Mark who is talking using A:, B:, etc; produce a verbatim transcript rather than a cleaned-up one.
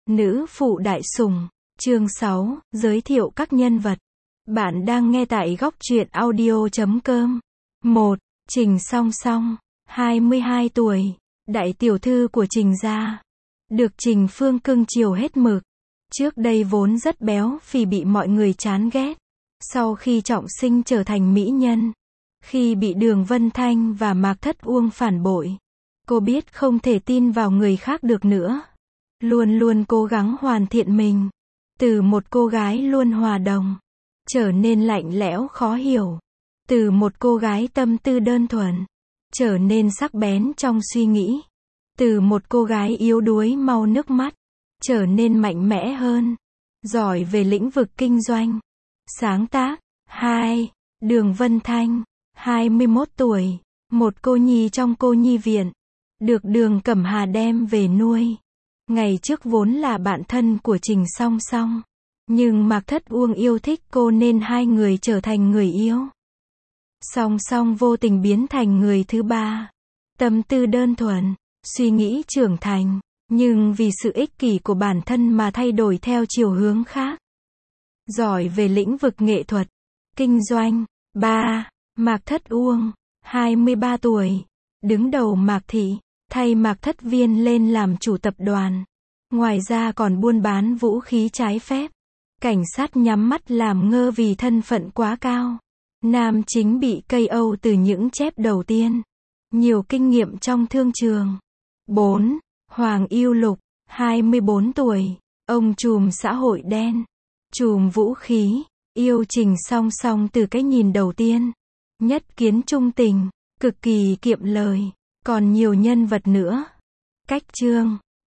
A: Nữ phụ đại sủng, chương sáu, giới thiệu các nhân vật. Bạn đang nghe tại góc truyện audio chấm com. một. Trình Song Song, hai mươi hai tuổi, đại tiểu thư của Trình gia. Được Trình Phương cưng chiều hết mực. Trước đây vốn rất béo phì bị mọi người chán ghét. Sau khi trọng sinh trở thành mỹ nhân. Khi bị Đường Vân Thanh và Mạc Thất Uông phản bội. Cô biết không thể tin vào người khác được nữa. Luôn luôn cố gắng hoàn thiện mình. Từ một cô gái luôn hòa đồng, trở nên lạnh lẽo khó hiểu. Từ một cô gái tâm tư đơn thuần, trở nên sắc bén trong suy nghĩ. Từ một cô gái yếu đuối mau nước mắt, trở nên mạnh mẽ hơn. Giỏi về lĩnh vực kinh doanh, sáng tác. hai. Đường Vân Thanh, hai mươi mốt tuổi, một cô nhi trong cô nhi viện. Được Đường Cẩm Hà đem về nuôi. Ngày trước vốn là bạn thân của Trình Song Song. Nhưng Mạc Thất Uông yêu thích cô nên hai người trở thành người yêu. Song Song vô tình biến thành người thứ ba. Tâm tư đơn thuần, suy nghĩ trưởng thành, nhưng vì sự ích kỷ của bản thân mà thay đổi theo chiều hướng khác. Giỏi về lĩnh vực nghệ thuật, kinh doanh. ba. Mạc Thất Uông, hai mươi ba tuổi, đứng đầu Mạc Thị, thay Mạc Thất Viên lên làm chủ tập đoàn. Ngoài ra còn buôn bán vũ khí trái phép. Cảnh sát nhắm mắt làm ngơ vì thân phận quá cao. Nam chính bị ca o từ những chép đầu tiên. Nhiều kinh nghiệm trong thương trường. bốn. Hoàng Ưu Lục, hai mươi bốn tuổi, ông trùm xã hội đen, trùm vũ khí, yêu Trình Song Song từ cái nhìn đầu tiên. Nhất kiến trung tình, cực kỳ kiệm lời, còn nhiều nhân vật nữa. Cách chương